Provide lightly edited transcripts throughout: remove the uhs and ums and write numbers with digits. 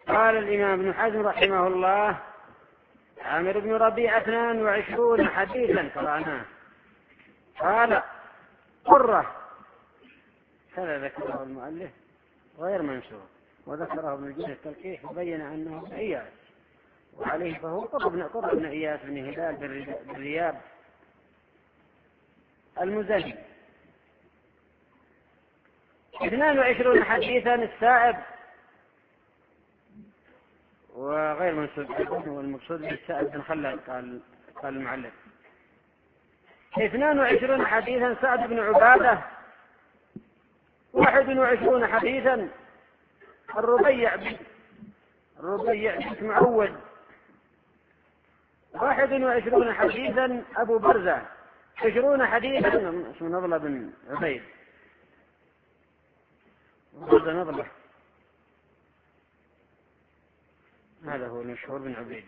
قال الإمام ابن حزم رحمه الله: عامر بن ربيعة 22 حديثا قرأناه. قال: قرة، هذا ذكره المؤلف غير منشور، وذكره ابن الجزء التلقيح وبين أنه إياس، وعليه فهو قرة بن إياس بن هلال بن رياب المزني. 22 حديثا السائب، وغير منسوب أيضا، والمقصود بالسائب بن خلاد. قال المعلق: 22 حديثا سعد بن عبادة. 21 حديثا الربيع بن معود. 21 حديثا أبو برزة. 20 حديثا اسمه نضلة بن عبيد. برزة نضلة، هذا هو المشهور بن عبيد.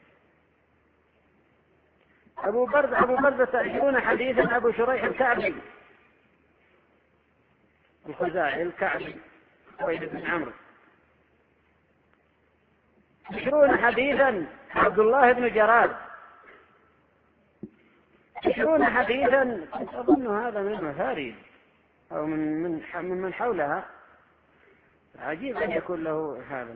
أبو برزة 20 حديثا أبو شريح الكعبي الخزاعي الكعبي خويلد بن عمرو. 20 حديثا عبد الله بن جراد. 20 حديثا أظن هذا من المفاريد أو من حولها، عجيب أن يكون له هذا.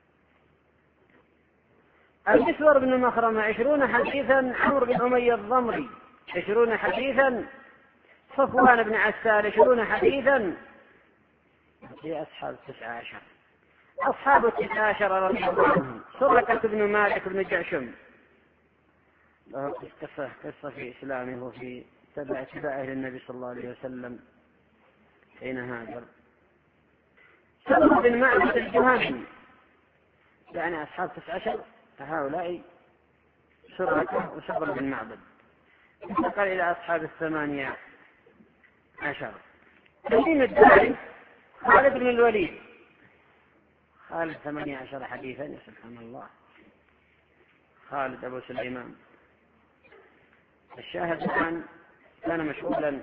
المسور بن مخرمة 20 حديثا عمرو بن أمية الضمري. 20 حديثا صفوان بن عسال. 20 حديثا في أصحاب 19. أصحاب 19 رضي الله عنهم: سرقة بن مالك بن جعشم، له قصة في إسلامه وفي اتباعه للنبي صلى الله عليه وسلم حين هاجر. سرقة بن معبد الجهني، يعني أصحاب 19 هؤلاء سرقة وسرقة بن معبد. انتقل إلى أصحاب 18. تميم الداري خالد بن الوليد. خالد 18 حديثا، يا سبحان الله. خالد أبو سليمان. الشاهد الآن كان مشغولا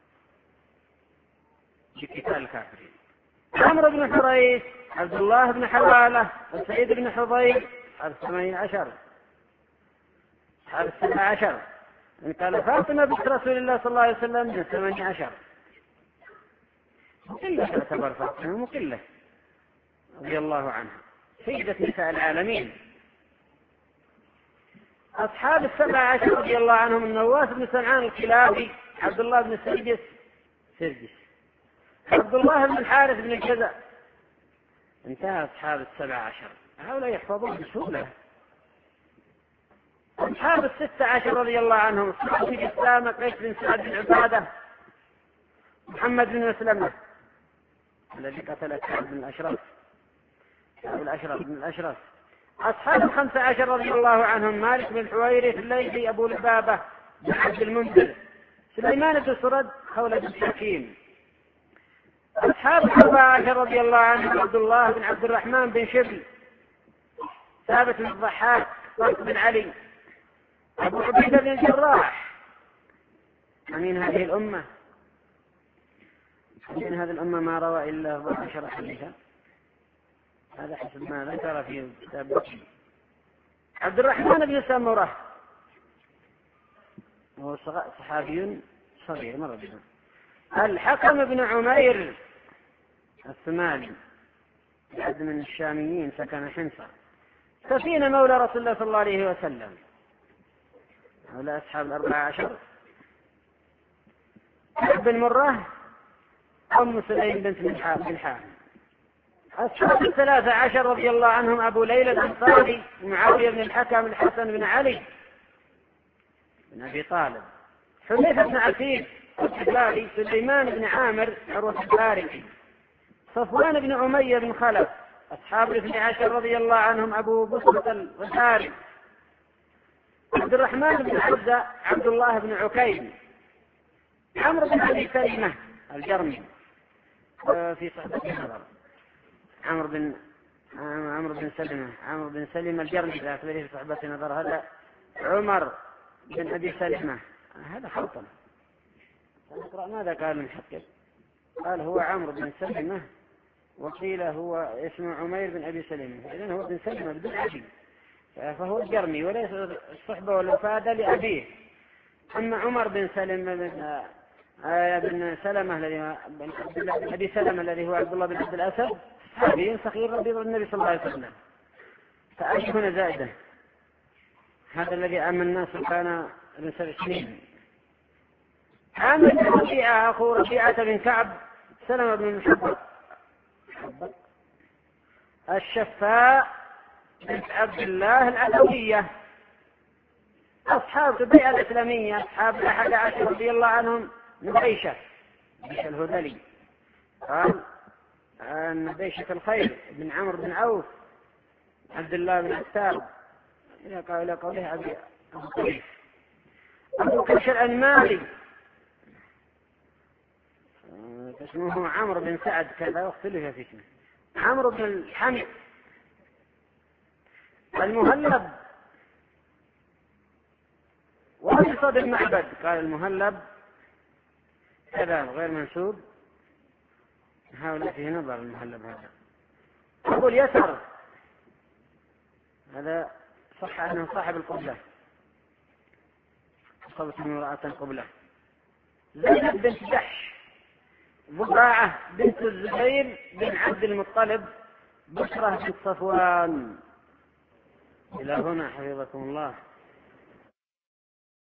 بقتال الكافرين. عمرو بن حريث، عبد الله بن حوالة، وسعيد بن حضير، حرف 18. حرف 17 إن قال فاطمة بنت رسول الله صلى الله عليه وسلم من 18. مقلة تعتبر فاطمة، مقلة رضي الله عنها، سيدة نساء العالمين. أصحاب 17 رضي الله عنهم: النواس بن سمعان الكلابي، عبد الله بن سرجس، عبد الله بن الحارث بن الجزع. انتهى أصحاب 17. هؤلاء يحفظون بسهولة. أصحاب 16 رضي الله عنهم: صاحب الإسلام قيس بن سعد بن عبادة، محمد بن مسلمة الذي قتل سعد بن الأشرف بن الأشرف. أصحاب 15 رضي الله عنهم: مالك بن الحويرث الليثي، أبو لبابة بن عبد المنذر، سليمان بن سرد، خولة بن حكيم. أصحاب 14 رضي الله عنهم: عبد الله بن عبد الرحمن بن شبل، ثابت بن الضحاك، طارق بن علي، أبو عبيدة بن الجراح. أمين هذه الأمة؟ من هذه الأمة ما روى إلا 14 حديثا، هذا حسب ما ذكر في كتاب بكري. عبد الرحمن بن سمرة، وهو صحابي صغير مرة بنا. الحكم بن عمير الثمالي، أحد من الشاميين، سكن حمص. سفينة مولى رسول الله صلى الله عليه وسلم. هؤلاء أصحاب 14. بن مرة، أم سليم بنت بالحام. أصحاب 13 رضي الله عنهم: أبو ليلى الأنصاري، معاوية بن الحكم، الحسن بن علي بن أبي طالب، حذيفة بن عتيق الحلالي، سليمان بن عامر عروة الفارسي، صفوان بن أمية بن خلف. أصحاب 12 رضي الله عنهم: أبو بصرة الغفاري، عبد الرحمن بن عزة، عبد الله بن عكيم، عمرو بن أبي سلمة الجرمي في صحبة النظر. عمرو بن سلمة الجرمي لا في صحبة النظر. هذا عمر بن أبي سلمة، هذا خلطا. نقرأ ماذا قال المحقق. قال: هو عمرو بن سلمة وقيل هو اسمه عمير بن أبي سلمة، إذن هو بن سلمة بدون أبي، فهو الجرمي وليس الصحبة والوفادة لأبيه. أما عمر بن سلمة بن سلمة الذي بن أبي سلمة الذي هو عبد الله بن عبد الأسد صحابي صغير رضي النبي صلى الله عليه وسلم، فأي هنا زائدة. هذا الذي أما الناس كان ابن 7 سنين. أما ربيعة أخو ربيعة بن كعب سلمة بن محبب الشفاء بنت عبد الله العدوية، أصحاب البيعة الإسلامية، أصحاب 11 رضي الله عنهم، نبيشة الهذلي قال أن نبيشة الخير بن عمرو بن عوف عبد الله بن عتاب إلى قوله أبي طريف. أبو كشر المالي اسمه عمرو بن سعد كذا واختلف في اسمه، عمرو بن الحمد المهلب وأبصد المعبد، قال المهلب كذا غير منسوب، هؤلاء فيه نظر المهلب هذا. أبو اليسر هذا صح أنه صاحب القبلة، صبت من امرأة القبلة. زينب بنت جحش ضباعة بنت الزبير بن عبد المطلب بشرة بنت صفوان. إلى هنا حفظكم الله.